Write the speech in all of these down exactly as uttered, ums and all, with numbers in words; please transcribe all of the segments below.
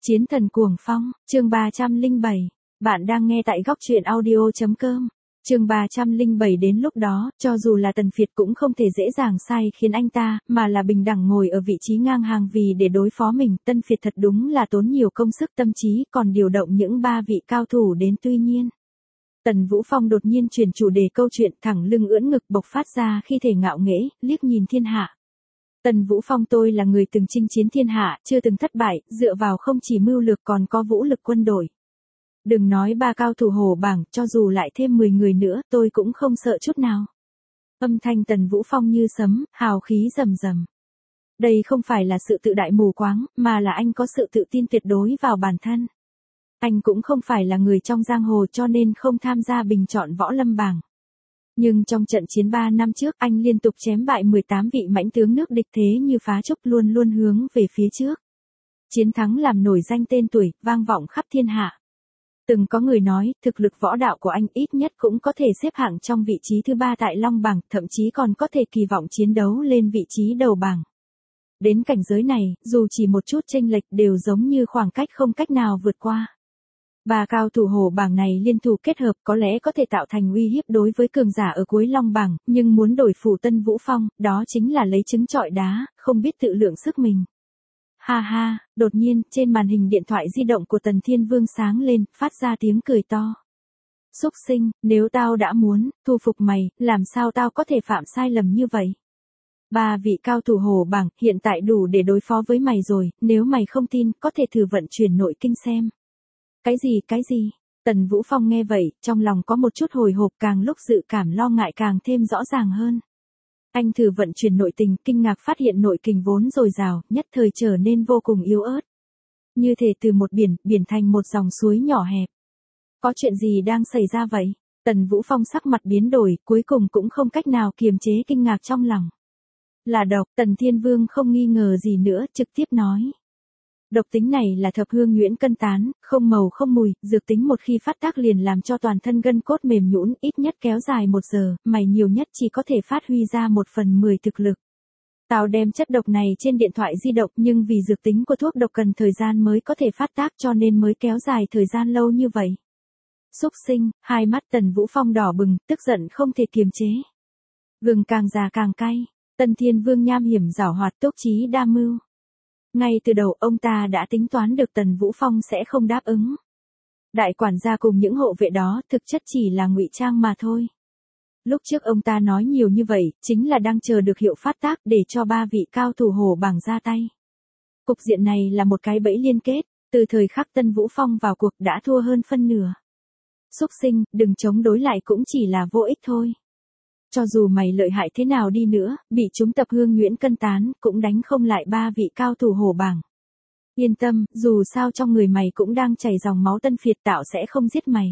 Chiến thần cuồng phong, chương ba trăm lẻ bảy. Bạn đang nghe tại góc truyện audio chấm com. Chương ba trăm lẻ bảy đến lúc đó, cho dù là Tần Việt cũng không thể dễ dàng sai khiến anh ta, mà là bình đẳng ngồi ở vị trí ngang hàng vì để đối phó mình. Tân Việt thật đúng là tốn nhiều công sức tâm trí, còn điều động những ba vị cao thủ đến. Tuy nhiên, Tần Vũ Phong đột nhiên chuyển chủ đề câu chuyện, thẳng lưng ưỡn ngực bộc phát ra khi thể ngạo nghễ, liếc nhìn thiên hạ. Tần Vũ Phong, tôi là người từng chinh chiến thiên hạ, chưa từng thất bại, dựa vào không chỉ mưu lược còn có vũ lực quân đội. Đừng nói ba cao thủ hổ bảng, cho dù lại thêm mười người nữa, tôi cũng không sợ chút nào. Âm thanh Tần Vũ Phong như sấm, hào khí rầm rầm. Đây không phải là sự tự đại mù quáng, mà là anh có sự tự tin tuyệt đối vào bản thân. Anh cũng không phải là người trong giang hồ cho nên không tham gia bình chọn võ lâm bảng. Nhưng trong trận chiến ba năm trước anh liên tục chém bại mười tám vị mãnh tướng nước địch, thế như phá trúc, luôn luôn hướng về phía trước. Chiến thắng làm nổi danh tên tuổi, vang vọng khắp thiên hạ. Từng có người nói, thực lực võ đạo của anh ít nhất cũng có thể xếp hạng trong vị trí thứ ba tại Long bảng, thậm chí còn có thể kỳ vọng chiến đấu lên vị trí đầu bảng. Đến cảnh giới này, dù chỉ một chút chênh lệch đều giống như khoảng cách không cách nào vượt qua. Ba cao thủ hổ bảng này liên thủ kết hợp có lẽ có thể tạo thành uy hiếp đối với cường giả ở cuối Long bảng, nhưng muốn đổi phủ Tân Vũ Phong, đó chính là lấy trứng trọi đá, không biết tự lượng sức mình. Ha ha, đột nhiên, trên màn hình điện thoại di động của Tần Thiên Vương sáng lên, phát ra tiếng cười to. Xúc sinh, nếu tao đã muốn thu phục mày, làm sao tao có thể phạm sai lầm như vậy? Ba vị cao thủ hổ bảng hiện tại đủ để đối phó với mày rồi, nếu mày không tin, có thể thử vận chuyển nội kinh xem. Cái gì, cái gì? Tần Vũ Phong nghe vậy, trong lòng có một chút hồi hộp, càng lúc dự cảm lo ngại càng thêm rõ ràng hơn. Anh thử vận chuyển nội tình, kinh ngạc phát hiện nội kình vốn dồi dào, nhất thời trở nên vô cùng yếu ớt. Như thể từ một biển, biển thành một dòng suối nhỏ hẹp. Có chuyện gì đang xảy ra vậy? Tần Vũ Phong sắc mặt biến đổi, cuối cùng cũng không cách nào kiềm chế kinh ngạc trong lòng. Là độc, Tần Thiên Vương không nghi ngờ gì nữa, trực tiếp nói. Độc tính này là thập hương nhuyễn cân tán, không màu không mùi, dược tính một khi phát tác liền làm cho toàn thân gân cốt mềm nhũn, ít nhất kéo dài một giờ, mày nhiều nhất chỉ có thể phát huy ra một phần mười thực lực. Tao đem chất độc này trên điện thoại di động, nhưng vì dược tính của thuốc độc cần thời gian mới có thể phát tác cho nên mới kéo dài thời gian lâu như vậy. Xúc sinh, hai mắt Tần Vũ Phong đỏ bừng, tức giận không thể kiềm chế. Gừng càng già càng cay, Tần Thiên Vương nham hiểm giảo hoạt, tốc trí đa mưu. Ngay từ đầu ông ta đã tính toán được Tần Vũ Phong sẽ không đáp ứng. Đại quản gia cùng những hộ vệ đó thực chất chỉ là ngụy trang mà thôi. Lúc trước ông ta nói nhiều như vậy, chính là đang chờ được hiệu phát tác để cho ba vị cao thủ hổ bảng ra tay. Cục diện này là một cái bẫy liên kết, từ thời khắc Tần Vũ Phong vào cuộc đã thua hơn phân nửa. Xúc sinh, đừng chống đối lại cũng chỉ là vô ích thôi. Cho dù mày lợi hại thế nào đi nữa, bị chúng tập hương nhuyễn cân tán, cũng đánh không lại ba vị cao thủ hổ bảng. Yên tâm, dù sao trong người mày cũng đang chảy dòng máu, Tân Việt tạo sẽ không giết mày.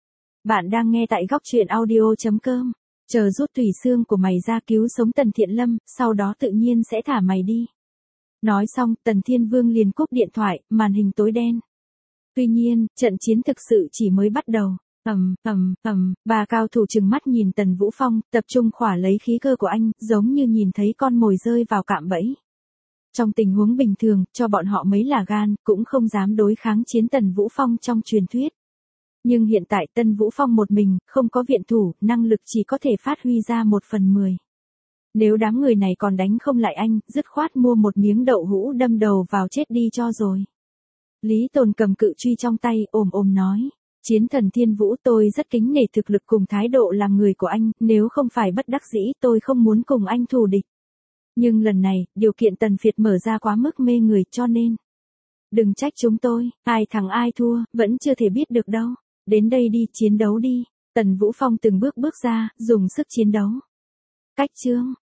Bạn đang nghe tại góc truyện audio chấm com. Chờ rút tủy xương của mày ra cứu sống Tần Thiện Lâm, sau đó tự nhiên sẽ thả mày đi. Nói xong, Tần Thiên Vương liền cúp điện thoại, màn hình tối đen. Tuy nhiên, trận chiến thực sự chỉ mới bắt đầu. Ầm, ầm, ầm, ba cao thủ trừng mắt nhìn Tần Vũ Phong, tập trung khỏa lấy khí cơ của anh, giống như nhìn thấy con mồi rơi vào cạm bẫy. Trong tình huống bình thường, cho bọn họ mấy là gan, cũng không dám đối kháng chiến Tần Vũ Phong trong truyền thuyết. Nhưng hiện tại Tần Vũ Phong một mình, không có viện thủ, năng lực chỉ có thể phát huy ra một phần mười. Nếu đám người này còn đánh không lại anh, dứt khoát mua một miếng đậu hũ đâm đầu vào chết đi cho rồi. Lý Tồn cầm cự truy trong tay, ồm ồm nói. Chiến thần Thiên Vũ, tôi rất kính nể thực lực cùng thái độ làm người của anh, nếu không phải bất đắc dĩ tôi không muốn cùng anh thù địch. Nhưng lần này, điều kiện Tần Việt mở ra quá mức mê người cho nên. Đừng trách chúng tôi, ai thắng ai thua, vẫn chưa thể biết được đâu. Đến đây đi, chiến đấu đi. Tần Vũ Phong từng bước bước ra, dùng sức chiến đấu. Cách chương,